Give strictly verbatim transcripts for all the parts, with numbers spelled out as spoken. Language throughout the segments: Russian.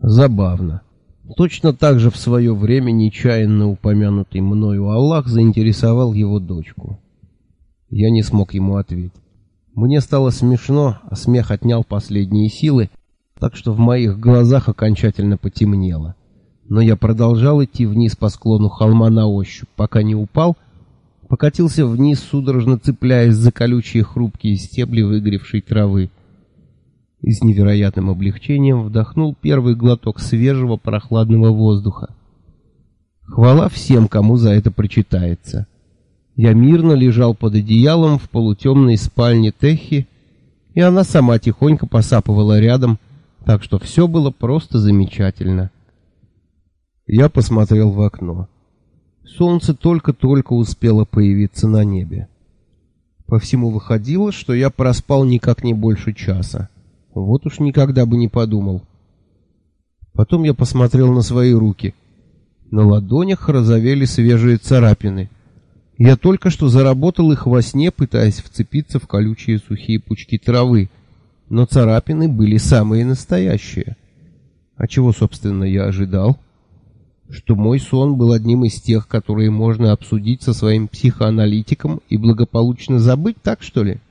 Забавно. Точно так же в свое время нечаянно упомянутый мною Аллах заинтересовал его дочку. Я не смог ему ответить. Мне стало смешно, а смех отнял последние силы, так что в моих глазах окончательно потемнело. Но я продолжал идти вниз по склону холма на ощупь, пока не упал, покатился вниз, судорожно цепляясь за колючие хрупкие стебли выгоревшей травы. И с невероятным облегчением вдохнул первый глоток свежего прохладного воздуха. Хвала всем, кому за это причитается. Я мирно лежал под одеялом в полутемной спальне Техи, и она сама тихонько посапывала рядом, так что все было просто замечательно. Я посмотрел в окно. Солнце только-только успело появиться на небе. По всему выходило, что я проспал никак не больше часа. Вот уж никогда бы не подумал. Потом я посмотрел на свои руки. На ладонях розовели свежие царапины. Я только что заработал их во сне, пытаясь вцепиться в колючие сухие пучки травы, но царапины были самые настоящие. А чего, собственно, я ожидал? Что мой сон был одним из тех, которые можно обсудить со своим психоаналитиком и благополучно забыть, так что ли?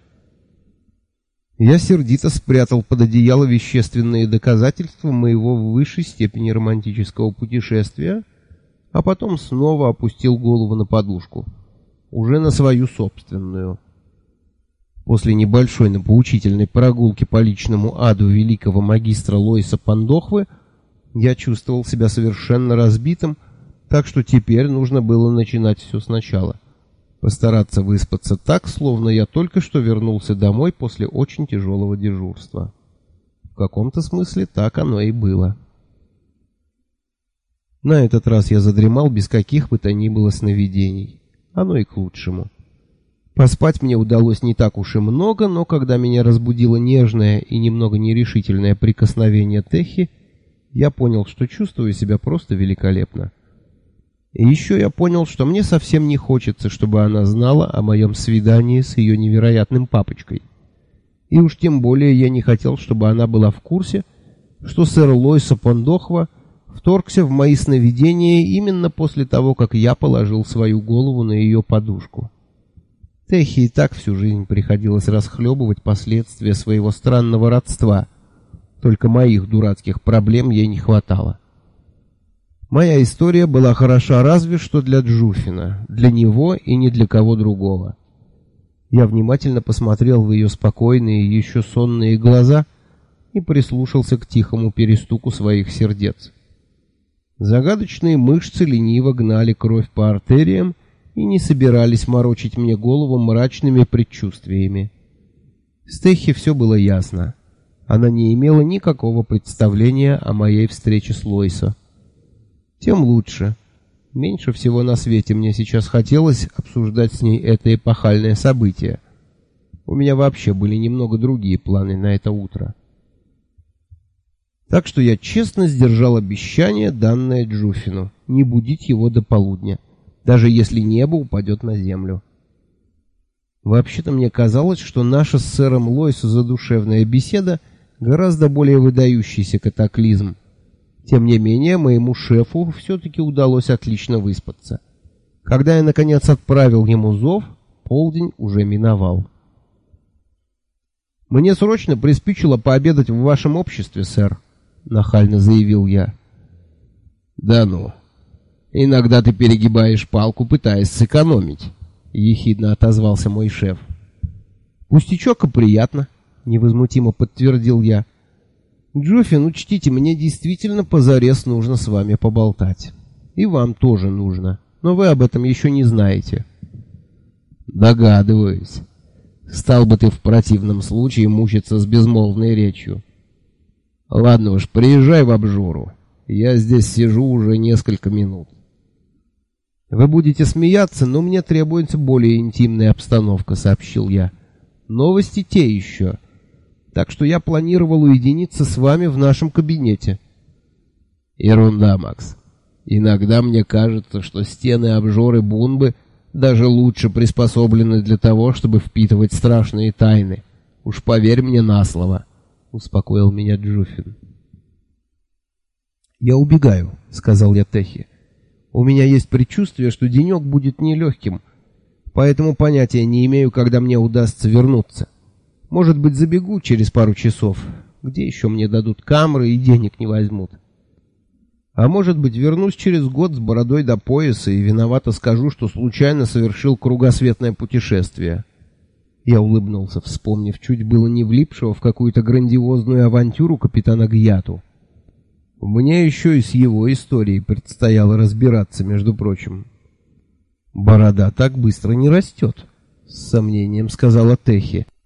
Я сердито спрятал под одеяло вещественные доказательства моего в высшей степени романтического путешествия, а потом снова опустил голову на подушку. Уже на свою собственную. После небольшой, но поучительной прогулки по личному аду великого магистра Лойса Пандохвы я чувствовал себя совершенно разбитым, так что теперь нужно было начинать все сначала. Постараться выспаться так, словно я только что вернулся домой после очень тяжелого дежурства. В каком-то смысле так оно и было. На этот раз я задремал без каких бы то ни было сновидений. Оно и к лучшему. Поспать мне удалось не так уж и много, но когда меня разбудило нежное и немного нерешительное прикосновение Техи, я понял, что чувствую себя просто великолепно. И еще я понял, что мне совсем не хочется, чтобы она знала о моем свидании с ее невероятным папочкой. И уж тем более я не хотел, чтобы она была в курсе, что сэр Лойса Пандохва вторгся в мои сновидения именно после того, как я положил свою голову на ее подушку. Техи и так всю жизнь приходилось расхлебывать последствия своего странного родства, только моих дурацких проблем ей не хватало. Моя история была хороша разве что для Джуфина, для него и ни для кого другого. Я внимательно посмотрел в ее спокойные, еще сонные глаза и прислушался к тихому перестуку своих сердец. Загадочные мышцы лениво гнали кровь по артериям и не собирались морочить мне голову мрачными предчувствиями. С Техи все было ясно. Она не имела никакого представления о моей встрече с Лойсо. Тем лучше. Меньше всего на свете мне сейчас хотелось обсуждать с ней это эпохальное событие. У меня вообще были немного другие планы на это утро. Так что я честно сдержал обещание, данное Джуфину, не будить его до полудня, даже если небо упадет на землю. Вообще-то мне казалось, что наша с сэром Лойсо задушевная беседа гораздо более выдающийся катаклизм. Тем не менее, моему шефу все-таки удалось отлично выспаться. Когда я, наконец, отправил ему зов, полдень уже миновал. «Мне срочно приспичило пообедать в вашем обществе, сэр», — нахально заявил я. «Да ну, иногда ты перегибаешь палку, пытаясь сэкономить», — ехидно отозвался мой шеф. «Пустячок и приятно», — невозмутимо подтвердил я. «Джуфин, учтите, мне действительно позарез нужно с вами поболтать. И вам тоже нужно, но вы об этом еще не знаете». «Догадываюсь. Стал бы ты в противном случае мучиться с безмолвной речью. Ладно уж, приезжай в обжору. Я здесь сижу уже несколько минут». «Вы будете смеяться, но мне требуется более интимная обстановка», — сообщил я. «Новости те еще. Так что я планировал уединиться с вами в нашем кабинете». «Ерунда, Макс. Иногда мне кажется, что стены обжоры Бунбы даже лучше приспособлены для того, чтобы впитывать страшные тайны. Уж поверь мне на слово», — успокоил меня Джуфин. «Я убегаю», — сказал я Техе. «У меня есть предчувствие, что денек будет нелегким, поэтому понятия не имею, когда мне удастся вернуться. Может быть, забегу через пару часов, где еще мне дадут камеры и денег не возьмут. А может быть, вернусь через год с бородой до пояса и виновато скажу, что случайно совершил кругосветное путешествие». Я улыбнулся, вспомнив чуть было не влипшего в какую-то грандиозную авантюру капитана Гьяту. Мне еще и с его историей предстояло разбираться, между прочим. «Борода так быстро не растет», — с сомнением сказала Техи.